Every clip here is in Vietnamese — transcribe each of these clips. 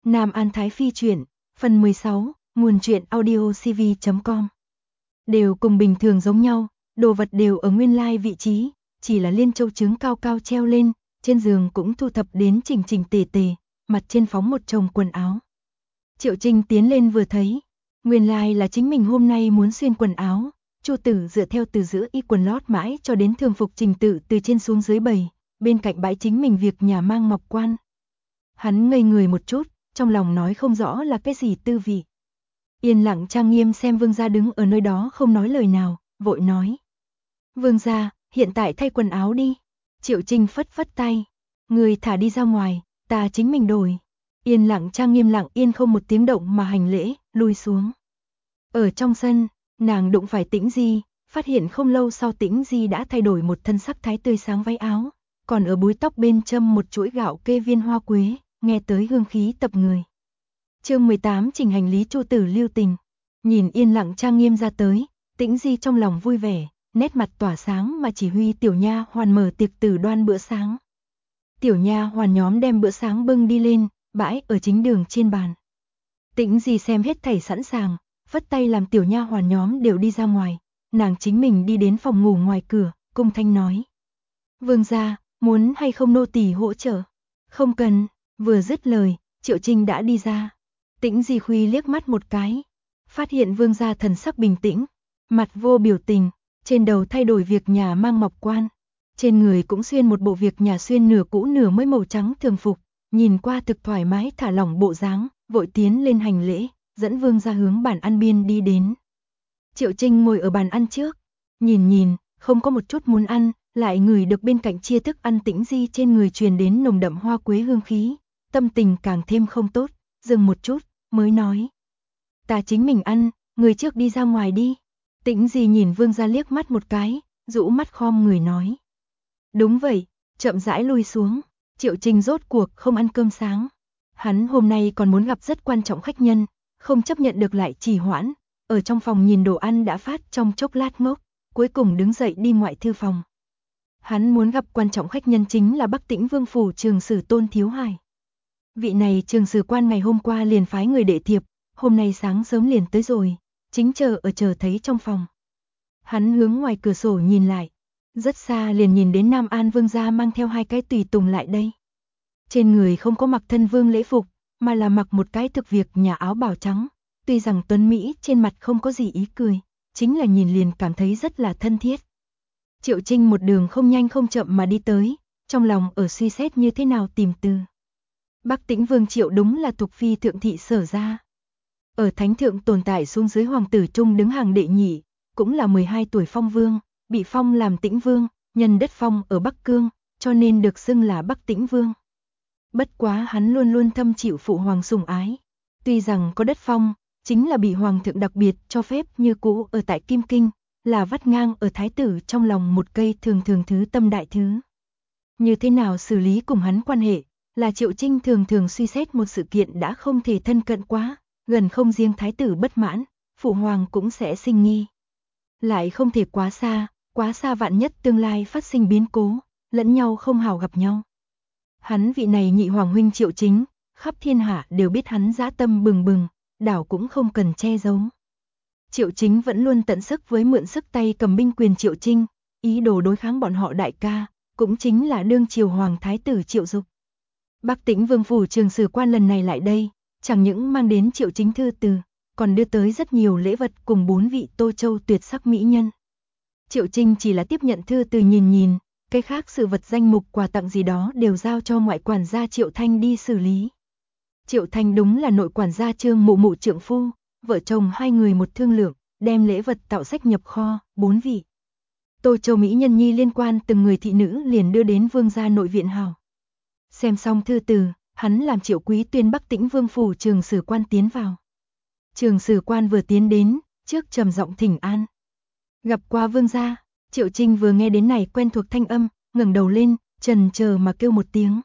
Nam An Thái Phi truyện, phần 16, nguồn truyện audiocv.com. Đều cùng bình thường giống nhau, đồ vật đều ở nguyên lai vị trí, chỉ là liên châu trứng cao cao treo lên, trên giường cũng thu thập đến chỉnh chỉnh tề tề, mặt trên phóng một chồng quần áo. Triệu Trinh tiến lên vừa thấy, nguyên lai là chính mình hôm nay muốn xuyên quần áo. Chu Tử dựa theo từ giữa y quần lót mãi cho đến thường phục trình tự từ trên xuống dưới bày, bên cạnh bãi chính mình việc nhà mang ngọc quan. Hắn ngây người một chút, trong lòng nói không rõ là cái gì tư vị. Yên lặng trang nghiêm xem Vương gia đứng ở nơi đó không nói lời nào, vội nói. Vương gia, hiện tại thay quần áo đi. Triệu Trinh phất phất tay. Người thả đi ra ngoài, ta chính mình đổi. Yên lặng trang nghiêm lặng yên không một tiếng động mà hành lễ, lui xuống. Ở trong sân, nàng đụng phải Tĩnh Di, phát hiện không lâu sau Tĩnh Di đã thay đổi một thân sắc thái tươi sáng váy áo, còn ở búi tóc bên châm một chuỗi gạo kê viên hoa quế, nghe tới hương khí tập người. Chương 18 trình hành lý Chu Tử lưu tình. Nhìn yên lặng trang nghiêm ra tới, Tĩnh Di trong lòng vui vẻ, nét mặt tỏa sáng mà chỉ huy tiểu nha hoàn mở tiệc tử đoan bữa sáng. Tiểu nha hoàn nhóm đem bữa sáng bưng đi lên, bãi ở chính đường trên bàn. Tĩnh Di xem hết thảy sẵn sàng, phất tay làm tiểu nha hoàn nhóm đều đi ra ngoài, nàng chính mình đi đến phòng ngủ ngoài cửa, cung thanh nói. Vương gia, muốn hay không nô tỳ hỗ trợ? Không cần, vừa dứt lời, Triệu Trinh đã đi ra. Tĩnh Di Khuy liếc mắt một cái, phát hiện vương gia thần sắc bình tĩnh, mặt vô biểu tình, trên đầu thay đổi việc nhà mang ngọc quan, trên người cũng xuyên một bộ việc nhà xuyên nửa cũ nửa mới màu trắng thường phục, nhìn qua thực thoải mái thả lỏng bộ dáng, vội tiến lên hành lễ, dẫn vương gia hướng bàn ăn biên đi đến. Triệu Trinh ngồi ở bàn ăn trước, nhìn, không có một chút muốn ăn, lại ngửi được bên cạnh chia thức ăn Tĩnh Di trên người truyền đến nồng đậm hoa quế hương khí, tâm tình càng thêm không tốt, dừng một chút, mới nói. Ta chính mình ăn, người trước đi ra ngoài đi. Tĩnh Di nhìn vương gia liếc mắt một cái, rũ mắt khom người nói. Đúng vậy, chậm rãi lui xuống, Triệu Trinh rốt cuộc không ăn cơm sáng. Hắn hôm nay còn muốn gặp rất quan trọng khách nhân, không chấp nhận được lại trì hoãn, ở trong phòng nhìn đồ ăn đã phát trong chốc lát ngốc, cuối cùng đứng dậy đi ngoại thư phòng. Hắn muốn gặp quan trọng khách nhân chính là Bắc Tĩnh Vương phủ Trường Sử Tôn Thiếu Hải. Vị này Trường Sử quan ngày hôm qua liền phái người đệ thiệp, hôm nay sáng sớm liền tới rồi, chính chờ thấy trong phòng. Hắn hướng ngoài cửa sổ nhìn lại, rất xa liền nhìn đến Nam An Vương gia mang theo hai cái tùy tùng lại đây. Trên người không có mặc thân vương lễ phục, mà là mặc một cái thực việc nhà áo bào trắng, tuy rằng tuấn Mỹ trên mặt không có gì ý cười, chính là nhìn liền cảm thấy rất là thân thiết. Triệu Trinh một đường không nhanh không chậm mà đi tới, trong lòng ở suy xét như thế nào tìm từ. Bắc Tĩnh Vương Triệu đúng là thuộc phi thượng thị sở ra. Ở thánh thượng tồn tại xuống dưới hoàng tử trung đứng hàng đệ nhị, cũng là 12 tuổi phong vương, bị phong làm Tĩnh Vương, nhân đất phong ở Bắc Cương, cho nên được xưng là Bắc Tĩnh Vương. Bất quá hắn luôn luôn thâm chịu phụ hoàng sủng ái, tuy rằng có đất phong, chính là bị hoàng thượng đặc biệt cho phép như cũ ở tại Kim Kinh, là vắt ngang ở thái tử trong lòng một cây thường thứ tâm đại thứ. Như thế nào xử lý cùng hắn quan hệ, là Triệu Trinh thường suy xét một sự kiện đã không thể thân cận quá, gần không riêng thái tử bất mãn, phụ hoàng cũng sẽ sinh nghi. Lại không thể quá xa vạn nhất tương lai phát sinh biến cố, lẫn nhau không hào gặp nhau. Hắn vị này nhị hoàng huynh Triệu Chính, khắp thiên hạ đều biết hắn dã tâm bừng bừng, đảo cũng không cần che giấu. Triệu Chính vẫn luôn tận sức với mượn sức tay cầm binh quyền Triệu Trinh, ý đồ đối kháng bọn họ đại ca, cũng chính là đương triều hoàng thái tử Triệu Dục. Bắc Tĩnh Vương phủ Trường Sử quan lần này lại đây, chẳng những mang đến Triệu Chính thư từ, còn đưa tới rất nhiều lễ vật cùng 4 vị Tô Châu tuyệt sắc mỹ nhân. Triệu Trinh chỉ là tiếp nhận thư từ nhìn, cái khác sự vật danh mục quà tặng gì đó đều giao cho ngoại quản gia Triệu Thanh đi xử lý. Triệu Thanh đúng là nội quản gia Trương Mụ Mụ trượng phu, vợ chồng hai người một thương lượng, đem lễ vật tạo sách nhập kho, 4 vị Tô Châu mỹ nhân nhi liên quan từng người thị nữ liền đưa đến vương gia nội viện hào. Xem xong thư từ, hắn làm Triệu Quý tuyên Bắc Tĩnh Vương phủ Trường Sử quan tiến vào. Trường Sử quan vừa tiến đến, trước trầm giọng thỉnh an. Gặp qua vương gia. Triệu Trinh vừa nghe đến này quen thuộc thanh âm, ngẩng đầu lên, chần chờ mà kêu một tiếng.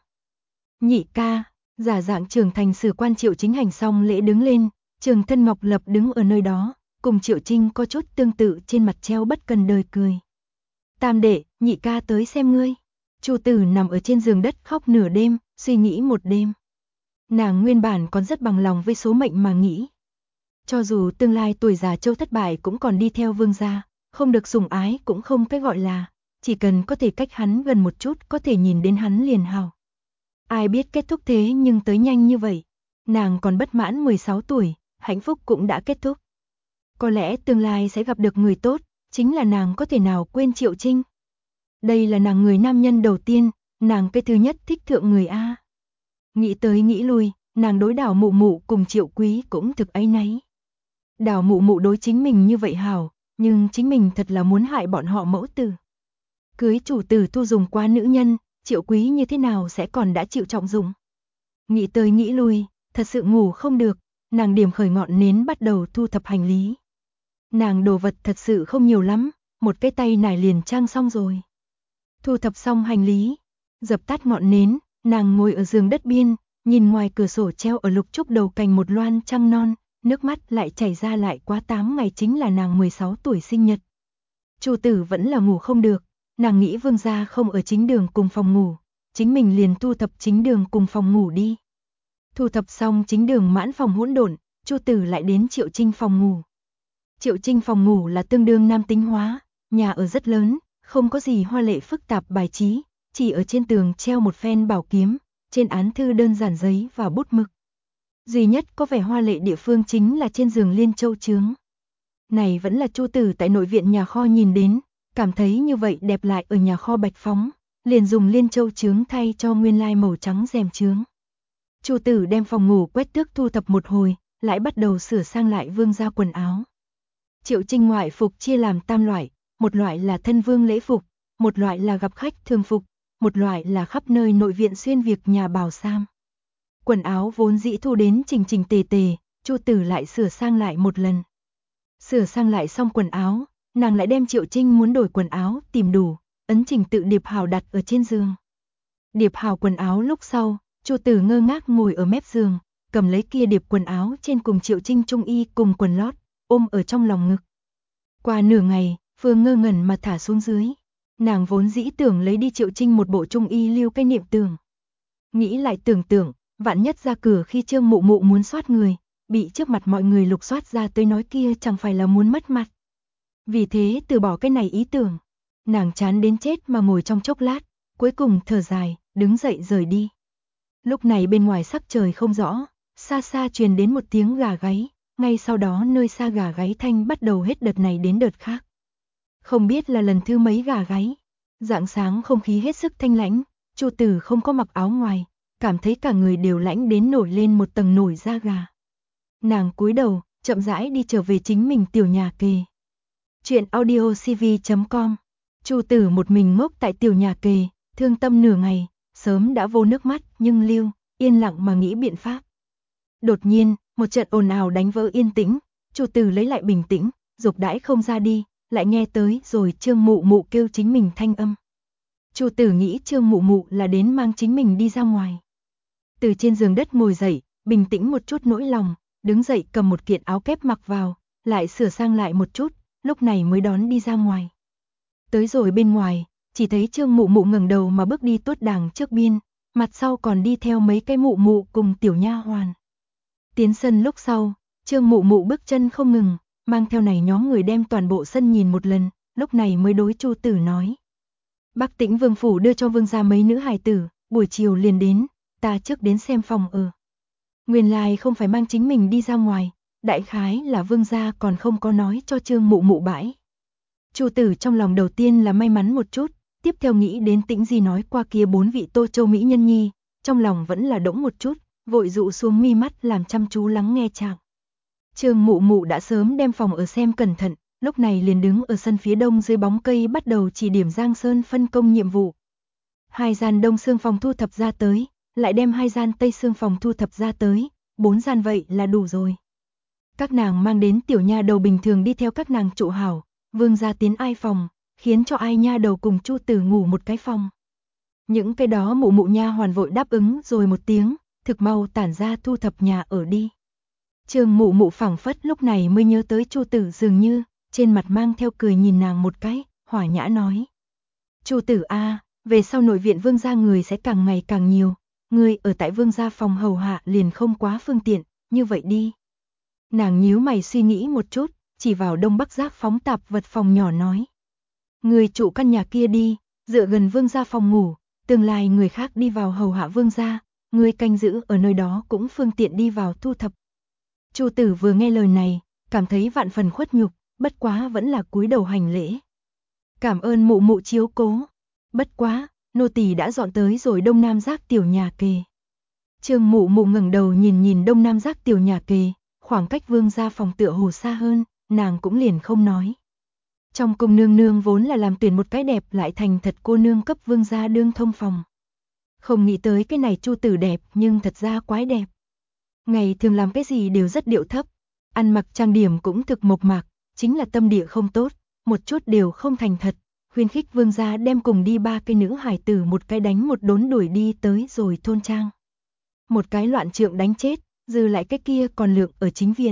Nhị ca. Giả dạng trưởng thành Sử quan Triệu Chính hành xong lễ đứng lên, Trường thân Ngọc Lập đứng ở nơi đó, cùng Triệu Trinh có chút tương tự, trên mặt treo bất cần đời cười. Tam đệ, nhị ca tới xem ngươi. Chu Tử nằm ở trên giường đất khóc nửa đêm, suy nghĩ một đêm. Nàng nguyên bản còn rất bằng lòng với số mệnh mà nghĩ. Cho dù tương lai tuổi già châu thất bại cũng còn đi theo vương gia, không được sủng ái cũng không cái gọi là, chỉ cần có thể cách hắn gần một chút, có thể nhìn đến hắn liền hào. Ai biết kết thúc thế nhưng tới nhanh như vậy. Nàng còn bất mãn 16 tuổi, hạnh phúc cũng đã kết thúc. Có lẽ tương lai sẽ gặp được người tốt, chính là nàng có thể nào quên Triệu Trinh. Đây là nàng người nam nhân đầu tiên, nàng cái thứ nhất thích thượng người A. Nghĩ tới nghĩ lui, nàng đối Đào Mụ Mụ cùng Triệu Quý cũng thực áy náy. Đào Mụ Mụ đối chính mình như vậy hảo, nhưng chính mình thật là muốn hại bọn họ mẫu tử. Cưới chủ tử thu dùng qua nữ nhân, Triệu Quý như thế nào sẽ còn đã chịu trọng dụng. Nghĩ tới nghĩ lui, thật sự ngủ không được, nàng điểm khởi ngọn nến bắt đầu thu thập hành lý. Nàng đồ vật thật sự không nhiều lắm, một cái tay nải liền trang xong rồi. Thu thập xong hành lý, dập tắt ngọn nến, nàng ngồi ở giường đất biên, nhìn ngoài cửa sổ treo ở lục trúc đầu cành một loan trăng non, nước mắt lại chảy ra, lại quá 8 ngày chính là nàng 16 tuổi sinh nhật. Chủ tử vẫn là ngủ không được, nàng nghĩ vương gia không ở chính đường cùng phòng ngủ, chính mình liền thu thập chính đường cùng phòng ngủ đi. Thu thập xong chính đường mãn phòng hỗn độn, Chu tử lại đến Triệu Trinh phòng ngủ. Triệu Trinh phòng ngủ là tương đương nam tính hóa, nhà ở rất lớn, không có gì hoa lệ phức tạp bài trí, chỉ ở trên tường treo một phen bảo kiếm, trên án thư đơn giản giấy và bút mực. Duy nhất có vẻ hoa lệ địa phương chính là trên giường liên châu chướng. Này vẫn là Chu tử tại nội viện nhà kho nhìn đến, cảm thấy như vậy đẹp lại ở nhà kho bạch phóng, liền dùng liên châu chướng thay cho nguyên lai màu trắng rèm chướng. Chu tử đem phòng ngủ quét tước thu thập một hồi, lại bắt đầu sửa sang lại vương gia quần áo. Triệu Trinh ngoại phục chia làm tam loại, một loại là thân vương lễ phục, một loại là gặp khách thường phục, một loại là khắp nơi nội viện xuyên việc nhà bào sam. Quần áo vốn dĩ thu đến chỉnh chỉnh tề tề, Chu tử lại sửa sang lại một lần. Sửa sang lại xong quần áo, nàng lại đem Triệu Trinh muốn đổi quần áo tìm đủ, ấn trình tự điệp hào đặt ở trên giường. Điệp hào quần áo lúc sau, Chu tử ngơ ngác ngồi ở mép giường, cầm lấy kia điệp quần áo trên cùng Triệu Trinh trung y cùng quần lót, ôm ở trong lòng ngực. Qua nửa ngày, Phương ngơ ngẩn mà thả xuống dưới. Nàng vốn dĩ tưởng lấy đi Triệu Trinh một bộ trung y lưu cái niệm tưởng. Nghĩ lại tưởng tượng, vạn nhất ra cửa khi Trương Mụ Mụ muốn soát người, bị trước mặt mọi người lục soát ra tới nói kia chẳng phải là muốn mất mặt. Vì thế từ bỏ cái này ý tưởng. Nàng chán đến chết mà ngồi trong chốc lát, cuối cùng thở dài, đứng dậy rời đi. Lúc này bên ngoài sắc trời không rõ, xa xa truyền đến một tiếng gà gáy, ngay sau đó nơi xa gà gáy thanh bắt đầu hết đợt này đến đợt khác. Không biết là lần thứ mấy gà gáy. Rạng sáng không khí hết sức thanh lãnh, Chu tử không có mặc áo ngoài, cảm thấy cả người đều lãnh đến nổi lên một tầng nổi da gà. Nàng cúi đầu, chậm rãi đi trở về chính mình tiểu nhà kề. Chuyện audiocv.com. Chu tử một mình ngốc tại tiểu nhà kề, thương tâm nửa ngày, sớm đã vô nước mắt nhưng lưu, yên lặng mà nghĩ biện pháp. Đột nhiên, một trận ồn ào đánh vỡ yên tĩnh, Chu tử lấy lại bình tĩnh, dục đãi không ra đi, lại nghe tới rồi Trương Mụ Mụ kêu chính mình thanh âm. Chu tử nghĩ Trương Mụ Mụ là đến mang chính mình đi ra ngoài. Từ trên giường đất ngồi dậy, bình tĩnh một chút nỗi lòng, đứng dậy cầm một kiện áo kép mặc vào, lại sửa sang lại một chút, lúc này mới đón đi ra ngoài. Tới rồi bên ngoài, chỉ thấy Trương Mụ Mụ ngẩng đầu mà bước đi tốt đàng trước biên, mặt sau còn đi theo mấy cái mụ mụ cùng tiểu nha hoàn. Tiến sân lúc sau, Trương Mụ Mụ bước chân không ngừng, mang theo này nhóm người đem toàn bộ sân nhìn một lần, lúc này mới đối Chu tử nói. Bắc Tĩnh Vương phủ đưa cho vương gia mấy nữ hài tử, buổi chiều liền đến, ta trước đến xem phòng ở. Nguyên lai không phải mang chính mình đi ra ngoài, đại khái là vương gia còn không có nói cho Trương Mụ Mụ bãi. Chu tử trong lòng đầu tiên là may mắn một chút, tiếp theo nghĩ đến Tĩnh Di nói qua kia 4 vị Tô Châu mỹ nhân nhi, trong lòng vẫn là đỗng một chút, vội dụ xuống mi mắt làm chăm chú lắng nghe chàng. Trương Mụ Mụ đã sớm đem phòng ở xem cẩn thận, lúc này liền đứng ở sân phía đông dưới bóng cây bắt đầu chỉ điểm Giang Sơn phân công nhiệm vụ. 2 gian đông xương phòng thu thập ra tới, lại đem 2 gian tây xương phòng thu thập ra tới, 4 gian vậy là đủ rồi. Các nàng mang đến tiểu nha đầu bình thường đi theo các nàng trụ hảo, vương gia tiến ai phòng, khiến cho ai nha đầu cùng Chu tử ngủ một cái phòng. Những cái đó mụ mụ nha hoàn vội đáp ứng rồi một tiếng, thực mau tản ra thu thập nhà ở đi. Trương Mụ Mụ phảng phất lúc này mới nhớ tới Chu tử dường như, trên mặt mang theo cười nhìn nàng một cái, hỏa nhã nói. Chu tử a, về sau nội viện vương gia người sẽ càng ngày càng nhiều, ngươi ở tại vương gia phòng hầu hạ liền không quá phương tiện, như vậy đi. Nàng nhíu mày suy nghĩ một chút, chỉ vào đông bắc giác phóng tạp vật phòng nhỏ nói. Ngươi trụ căn nhà kia đi, dựa gần vương gia phòng ngủ, tương lai người khác đi vào hầu hạ vương gia, ngươi canh giữ ở nơi đó cũng phương tiện đi vào thu thập. Chu Tử vừa nghe lời này, cảm thấy vạn phần khuất nhục, bất quá vẫn là cúi đầu hành lễ. Cảm ơn mụ mụ chiếu cố. Bất quá, nô tỳ đã dọn tới rồi đông nam giác tiểu nhà kề. Trương mụ mụ ngẩng đầu nhìn nhìn đông nam giác tiểu nhà kề, khoảng cách vương gia phòng tựa hồ xa hơn, nàng cũng liền không nói. Trong cung nương nương vốn là làm tuyển một cái đẹp lại thành thật cô nương cấp vương gia đương thông phòng. Không nghĩ tới cái này Chu Tử đẹp nhưng thật ra quái đẹp. Ngày thường làm cái gì đều rất điệu thấp, ăn mặc trang điểm cũng thực mộc mạc, chính là tâm địa không tốt, một chút đều không thành thật, khuyến khích vương gia đem cùng đi ba cái nữ hài tử một cái đánh một đốn đuổi đi tới rồi thôn trang. Một cái loạn trượng đánh chết, dư lại cái kia còn lượng ở chính viện.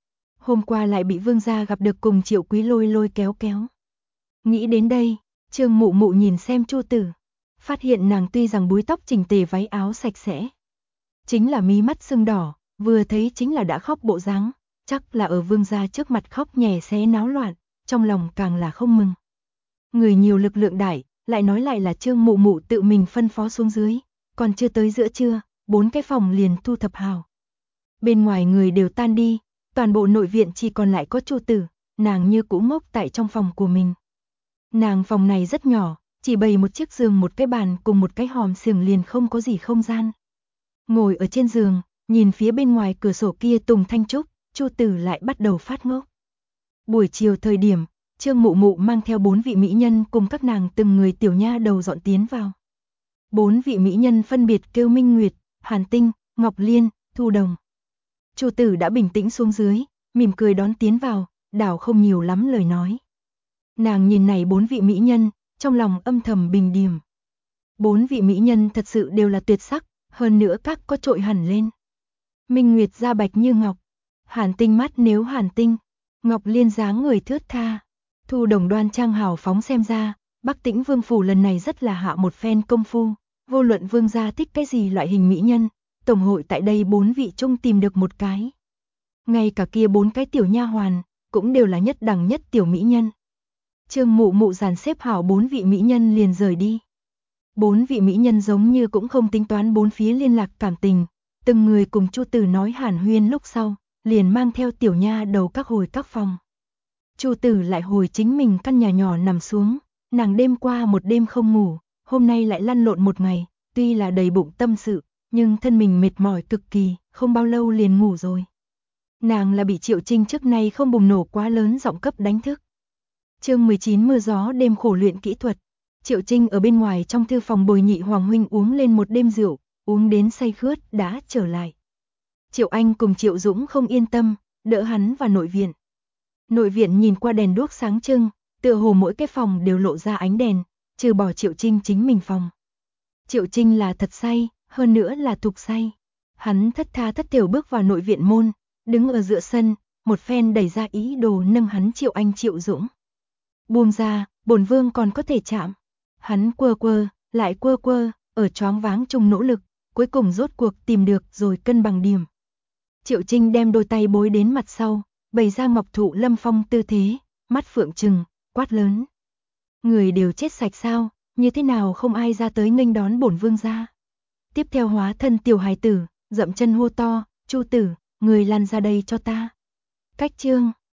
Hôm qua lại bị vương gia gặp được cùng Triệu Quý lôi lôi kéo kéo. Nghĩ đến đây, Trương mụ mụ nhìn xem Chu Tử, phát hiện nàng tuy rằng búi tóc chỉnh tề váy áo sạch sẽ, chính là mí mắt sưng đỏ, vừa thấy chính là đã khóc bộ dáng, chắc là ở vương gia trước mặt khóc nhè xé náo loạn, trong lòng càng là không mừng. Người nhiều lực lượng đại, lại nói lại là Trương mụ mụ tự mình phân phó xuống dưới, còn chưa tới giữa trưa, 4 cái phòng liền thu thập hào. Bên ngoài người đều tan đi, toàn bộ nội viện chỉ còn lại có Chu Tử, nàng như cũ ngốc tại trong phòng của mình. Nàng phòng này rất nhỏ, chỉ bày một chiếc giường một cái bàn cùng một cái hòm xiềng liền không có gì không gian. Ngồi ở trên giường, nhìn phía bên ngoài cửa sổ kia tùng thanh trúc, Chu Tử lại bắt đầu phát ngốc. Buổi chiều thời điểm, Trương mụ mụ mang theo 4 vị mỹ nhân cùng các nàng từng người tiểu nha đầu dọn tiến vào. 4 vị mỹ nhân phân biệt kêu Minh Nguyệt, Hàn Tinh, Ngọc Liên, Thu Đồng. Chu Tử đã bình tĩnh xuống dưới, mỉm cười đón tiến vào, đảo không nhiều lắm lời nói. Nàng nhìn này 4 vị mỹ nhân, trong lòng âm thầm bình điềm. 4 vị mỹ nhân thật sự đều là tuyệt sắc, hơn nữa các có trội hẳn lên. Minh Nguyệt da bạch như ngọc, Hàn Tinh mắt nếu Hàn Tinh, Ngọc Liên dáng người thướt tha, Thu Đồng đoan trang hào phóng xem ra, Bắc Tĩnh Vương phủ lần này rất là hạ một phen công phu, vô luận vương gia thích cái gì loại hình mỹ nhân, tổng hội tại đây 4 vị chung tìm được một cái. Ngay cả kia 4 cái tiểu nha hoàn, cũng đều là nhất đẳng nhất tiểu mỹ nhân. Trương mụ mụ dàn xếp hảo 4 vị mỹ nhân liền rời đi. 4 vị mỹ nhân giống như cũng không tính toán bốn phía liên lạc cảm tình, từng người cùng Chu Tử nói hàn huyên lúc sau, liền mang theo tiểu nha đầu các hồi các phòng. Chu Tử lại hồi chính mình căn nhà nhỏ nằm xuống, nàng đêm qua một đêm không ngủ, hôm nay lại lăn lộn một ngày, tuy là đầy bụng tâm sự, nhưng thân mình mệt mỏi cực kỳ, không bao lâu liền ngủ rồi. Nàng là bị Triệu Trinh trước nay không bùng nổ quá lớn giọng cấp đánh thức. Chương 19 mưa gió đêm khổ luyện kỹ thuật. Triệu Trinh ở bên ngoài trong thư phòng bồi Nhị Hoàng huynh uống lên một đêm rượu, uống đến say khướt đã trở lại. Triệu Anh cùng Triệu Dũng không yên tâm, đỡ hắn vào nội viện. Nội viện nhìn qua đèn đuốc sáng trưng, tựa hồ mỗi cái phòng đều lộ ra ánh đèn, trừ bỏ Triệu Trinh chính mình phòng. Triệu Trinh là thật say, hơn nữa là thục say. Hắn thất tha thất thểu bước vào nội viện môn, đứng ở giữa sân, một phen đẩy ra ý đồ nâng hắn Triệu Anh Triệu Dũng. Buông ra, bổn vương còn có thể chạm. Hắn quơ quơ, lại quơ quơ, ở choáng váng chung nỗ lực, cuối cùng rốt cuộc tìm được rồi cân bằng điểm. Triệu Trinh đem đôi tay bối đến mặt sau, bày ra ngọc thụ lâm phong tư thế, mắt phượng trừng, quát lớn. Người đều chết sạch sao, như thế nào không ai ra tới nghênh đón bổn vương ra. Tiếp theo hóa thân tiểu hài tử, dậm chân hô to, Chu Tử, người lăn ra đây cho ta. Cách chương